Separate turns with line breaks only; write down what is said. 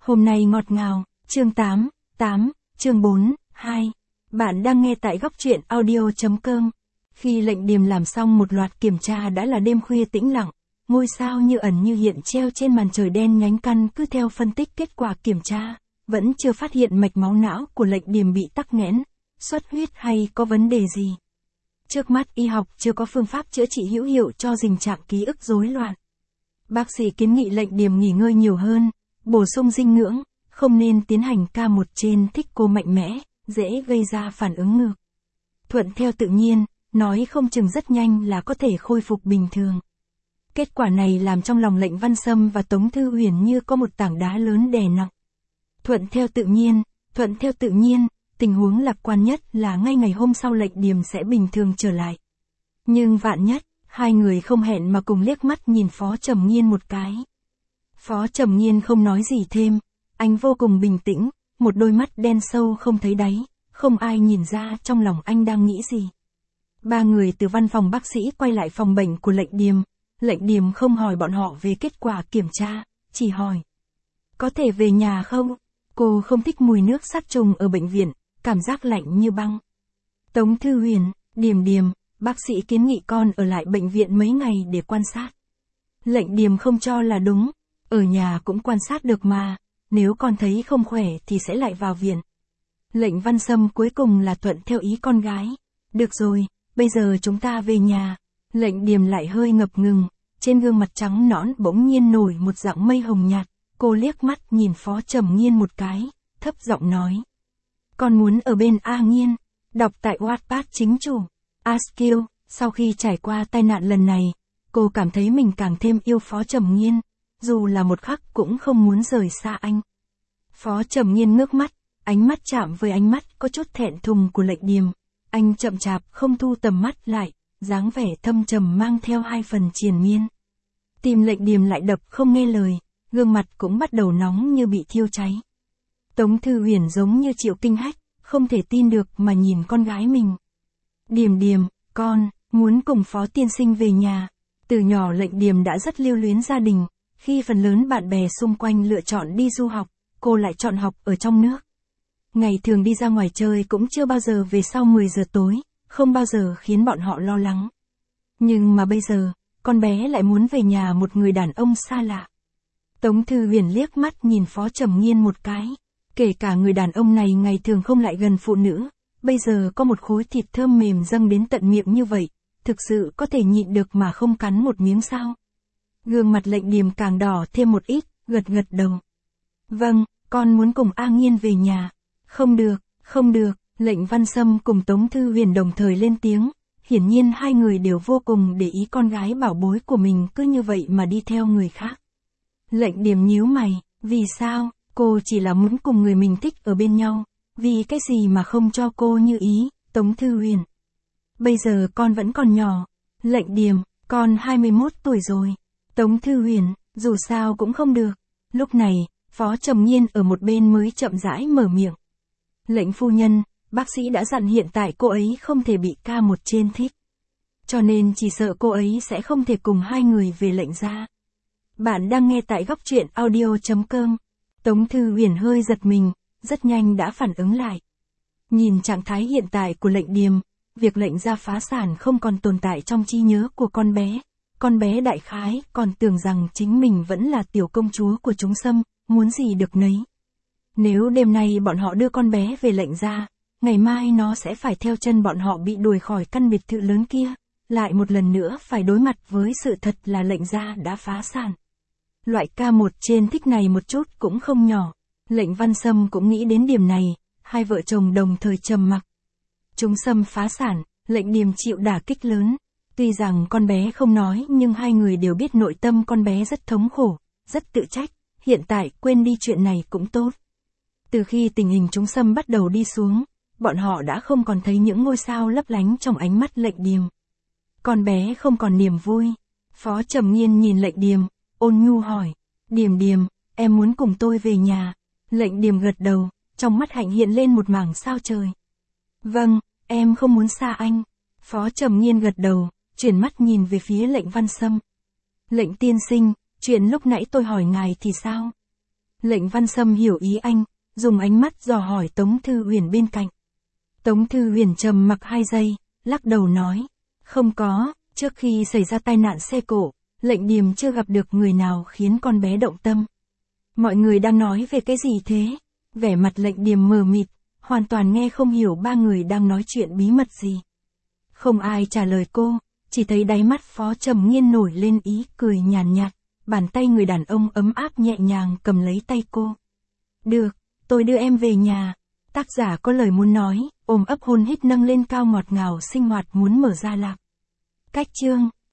Hôm nay ngọt ngào, chương 8, chương 4, 2. Bạn đang nghe tại góc truyện audio.com. Khi lệnh điềm làm xong một loạt kiểm tra đã là đêm khuya tĩnh lặng, ngôi sao như ẩn như hiện treo trên màn trời đen nhánh căn cứ theo phân tích kết quả kiểm tra, vẫn chưa phát hiện mạch máu não của lệnh điềm bị tắc nghẽn, xuất huyết hay có vấn đề gì. Trước mắt y học chưa có phương pháp chữa trị hữu hiệu cho tình trạng ký ức rối loạn. Bác sĩ kiến nghị lệnh điềm nghỉ ngơi nhiều hơn, bổ sung dinh dưỡng, không nên tiến hành K1 trên thích cô mạnh mẽ, dễ gây ra phản ứng ngược. Thuận theo tự nhiên, nói không chừng rất nhanh là có thể khôi phục bình thường. Kết quả này làm trong lòng Lệnh Văn Sâm và Tống Thư Huyền như có một tảng đá lớn đè nặng. Thuận theo tự nhiên, tình huống lạc quan nhất là ngay ngày hôm sau lệnh điềm sẽ bình thường trở lại. Nhưng vạn nhất, hai người không hẹn mà cùng liếc mắt nhìn Phó Trầm Nghiên một cái. Phó Trầm Nghiên không nói gì thêm, anh vô cùng bình tĩnh, một đôi mắt đen sâu không thấy đáy, không ai nhìn ra trong lòng anh đang nghĩ gì. Ba người từ văn phòng bác sĩ quay lại phòng bệnh của lệnh điềm không hỏi bọn họ về kết quả kiểm tra, chỉ hỏi. Có thể về nhà không? Cô không thích mùi nước sát trùng ở bệnh viện, cảm giác lạnh như băng. Tống Thư Huyền, Điềm, bác sĩ kiến nghị con ở lại bệnh viện mấy ngày để quan sát. Lệnh điềm không cho là đúng, ở nhà cũng quan sát được mà, nếu con thấy không khỏe thì sẽ lại vào viện. Lệnh Văn Sâm cuối cùng là thuận theo ý con gái. Được rồi, bây giờ chúng ta về nhà. Lệnh điềm lại hơi ngập ngừng, trên gương mặt trắng nõn bỗng nhiên nổi một dạng mây hồng nhạt, cô liếc mắt nhìn Phó Trầm Nghiên một cái, thấp giọng nói. Con muốn ở bên A Nghiên, đọc tại Wattpad chính chủ. Askill, sau khi trải qua tai nạn lần này, cô cảm thấy mình càng thêm yêu Phó Trầm Nghiên, dù là một khắc cũng không muốn rời xa anh. Phó Trầm Nghiên ngước mắt, ánh mắt chạm với ánh mắt có chút thẹn thùng của lệnh điềm. Anh chậm chạp không thu tầm mắt lại, dáng vẻ thâm trầm mang theo hai phần triền miên. Tim lệnh điềm lại đập không nghe lời, gương mặt cũng bắt đầu nóng như bị thiêu cháy. Tống Thư Huyền giống như chịu kinh hách, không thể tin được mà nhìn con gái mình. Điềm, con, muốn cùng Phó tiên sinh về nhà. Từ nhỏ lệnh điềm đã rất lưu luyến gia đình, khi phần lớn bạn bè xung quanh lựa chọn đi du học, cô lại chọn học ở trong nước. Ngày thường đi ra ngoài chơi cũng chưa bao giờ về sau 10 giờ tối, không bao giờ khiến bọn họ lo lắng. Nhưng mà bây giờ, con bé lại muốn về nhà một người đàn ông xa lạ. Tống Thư Huyền liếc mắt nhìn Phó Trầm Nghiên một cái. Kể cả người đàn ông này ngày thường không lại gần phụ nữ, bây giờ có một khối thịt thơm mềm dâng đến tận miệng như vậy, thực sự có thể nhịn được mà không cắn một miếng sao? Gương mặt lệnh điềm càng đỏ thêm một ít, gật đầu. Vâng, con muốn cùng A Nghiên về nhà. Không được, Lệnh Văn Sâm cùng Tống Thư Huyền đồng thời lên tiếng, hiển nhiên hai người đều vô cùng để ý con gái bảo bối của mình cứ như vậy mà đi theo người khác. Lệnh điềm nhíu mày, vì sao? Cô chỉ là muốn cùng người mình thích ở bên nhau, vì cái gì mà không cho cô như ý, Tống Thư Huyền. Bây giờ con vẫn còn nhỏ. Lệnh điềm, con 21 tuổi rồi. Tống Thư Huyền, dù sao cũng không được. Lúc này, Phó Trầm Nghiên ở một bên mới chậm rãi mở miệng. Lệnh phu nhân, bác sĩ đã dặn hiện tại cô ấy không thể bị K1 trên thích. Cho nên chỉ sợ cô ấy sẽ không thể cùng hai người về lệnh gia. Bạn đang nghe tại góc truyện audio.com. Tống Thư Huyền hơi giật mình, rất nhanh đã phản ứng lại. Nhìn trạng thái hiện tại của lệnh điềm, việc lệnh gia phá sản không còn tồn tại trong trí nhớ của con bé. Con bé đại khái còn tưởng rằng chính mình vẫn là tiểu công chúa của chúng Sâm, muốn gì được nấy. Nếu đêm nay bọn họ đưa con bé về lệnh gia, ngày mai nó sẽ phải theo chân bọn họ bị đuổi khỏi căn biệt thự lớn kia, lại một lần nữa phải đối mặt với sự thật là lệnh gia đã phá sản. Loại K1 trên thích này một chút cũng không nhỏ. Lệnh Văn Sâm cũng nghĩ đến điểm này, hai vợ chồng đồng thời trầm mặc. Chúng Sâm phá sản, lệnh điềm chịu đả kích lớn. Tuy rằng con bé không nói nhưng hai người đều biết nội tâm con bé rất thống khổ, rất tự trách, hiện tại quên đi chuyện này cũng tốt. Từ khi tình hình chúng Sâm bắt đầu đi xuống, bọn họ đã không còn thấy những ngôi sao lấp lánh trong ánh mắt lệnh điềm. Con bé không còn niềm vui. Phó Trầm Nghiên nhìn lệnh điềm, ôn nhu hỏi. Điềm, em muốn cùng tôi về nhà. Lệnh điềm gật đầu, trong mắt hạnh hiện lên một mảng sao trời. Vâng, em không muốn xa anh. Phó Trầm Nghiên gật đầu, chuyển mắt nhìn về phía lệnh Văn Sâm. Lệnh tiên sinh, chuyện lúc nãy tôi hỏi ngài thì sao? Lệnh Văn Sâm hiểu ý anh, dùng ánh mắt dò hỏi Tống Thư Huyền bên cạnh. Tống Thư Huyền trầm mặc 2 giây, lắc đầu nói. Không có, trước khi xảy ra tai nạn xe cộ, lệnh Điềm chưa gặp được người nào khiến con bé động tâm. Mọi người đang nói về cái gì thế? Vẻ mặt lệnh Điềm mờ mịt, hoàn toàn nghe không hiểu ba người đang nói chuyện bí mật gì. Không ai trả lời cô, chỉ thấy đáy mắt Phó Trầm Nghiên nổi lên ý cười nhàn nhạt, bàn tay người đàn ông ấm áp nhẹ nhàng cầm lấy tay cô. Được, tôi đưa em về nhà. Tác giả có lời muốn nói, ôm ấp hôn hít nâng lên cao ngọt ngào sinh hoạt muốn mở ra lạc. Cách chương